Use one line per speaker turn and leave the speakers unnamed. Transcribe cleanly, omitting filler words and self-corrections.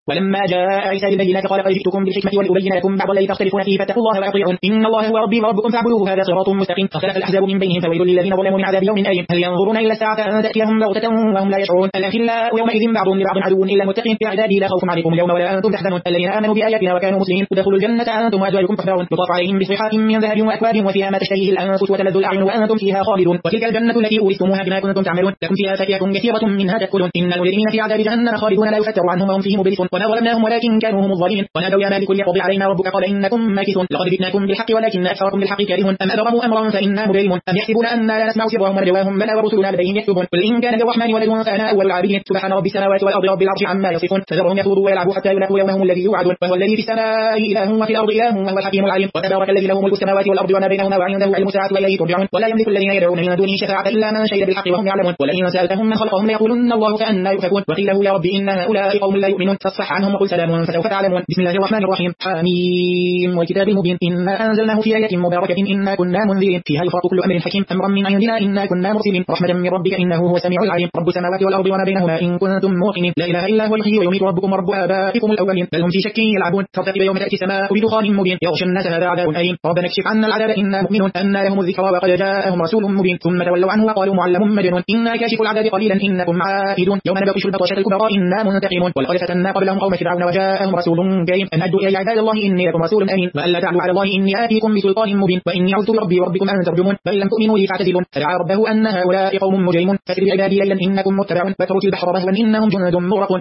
ولما جاء عيسى بالبينات قال قد جئتكم بالحكمة ولأبين لكم بعض الذي تختلفون فيه فاتقوا الله وأطيعون إن الله هو ربي وربكم فاعبدوه هذا صراط مستقيم. فاختلف الأحزاب من بينهم فويل للذين ظلموا من عذاب يوم أليم. هل ينظرون إلا الساعة أن تأتيهم بغتة وهم لا يشعرون. الأخلاء يومئذ بعضهم لبعض عدو إلا المتقين في عذابي لا خوف عليكم اليوم ولا أنتم تحزنون. الذين آمنوا بآياتنا وكانوا مسلمين ادخلوا الجنة أنتم وأزواجكم تحبرون يطاف عليهم بصحاف من ذهب وأكواب وفيها ما تشتهيه الأنفس وتلذ الأعين وأنتم فيها خالدون. وتلك الجنة التي أورثتموها بما كنتم تعملون لكم فيها فاكهة كثيرة منها تأكلون. إن المجرمين في عذاب جهنم خالدون لا يفتر عنهم وهم فيه مبلسون. وما ظلمناهم ولكن كانوا هم الظالمين. ونادوا يا مالك ليقضي علينا ربك قال إنكم ماكثون. لقد جئناكم بالحق ولكن أكثركم بالحق كارهون. أم أبرموا أمرا فإنا مبرمون. أم يحسبون أننا لا نسمع سرهم ونجواهم بلى ورسلنا لديهم يكتبون. قل إن كان للرحمن ولد فأنا أول العابدين. سبحان رب السماوات والأرض رب العرش عما يصفون. فذرهم يخوضوا ويلعبوا حتى يلاقوا يومهم الذي يوعدون. وهو الذي في السماء إله وفي الأرض إله وهو الحكيم العليم. وتبارك الذي له ملك السماوات والأرض وما بينهما وعنده علم الساعة وإليه ترجعون. ولا يملك الذين يدعون من دونه شفاعة إلا من شهد بالحق وهم يعلمون. ولئن سألتهم من خلقهم ليقولن الله فأنى يؤفكون. وقيل له يا رب إن هؤلاء قوم لا يؤمنون فاصفح عنهم وقل سلام فسوف تعلمون. بسم الله الرحمن الرحيم. حميم والكتاب المبين. إنا أنزلناه في آية مباركة إنا كنا منذرين فيها يفرق كل أمر حكيم أمرا من عندنا إنا كنا مرسلين رحمة من ربك إنه هو السميع العليم. رب السماوات والأرض وما بينهما إن كنتم موقنين. لا إله إلا هو الحي ويميت ربكم ورب آبائكم الأولين بل هم في شك يلعبون. فارتقب يوم تأتي السماء بدخان مبين يغشى الناس هذا عذاب أليم. ربنا اكشف عنا العذاب إنا مؤمنون أن لهم الذكرى وقد جاءهم رسول مبين ثم تولوا عنه وقالوا معلم مجنون. إنا كاشف العذاب قليلا إنكم عائدون. يوم نبطش البطشة الكبرى إنا منتقمون. ولقد فتنا قبلهم قوم فرعون وجاءهم رسول كريم أن أدوا إلى عباد الله إني لكم رسول أمين وألا تعلوا على الله إني آتيكم بسلطان مبين وإني عذت بربي وربكم أن ترجمون بل لم تؤمنوا لي فاعتزلون. فدعا ربه أن هؤلاء قوم مجرمون فاسر بعبادي ليلا إنكم متبعون واتركوا البحر رهوا إنهم جند مغرقون.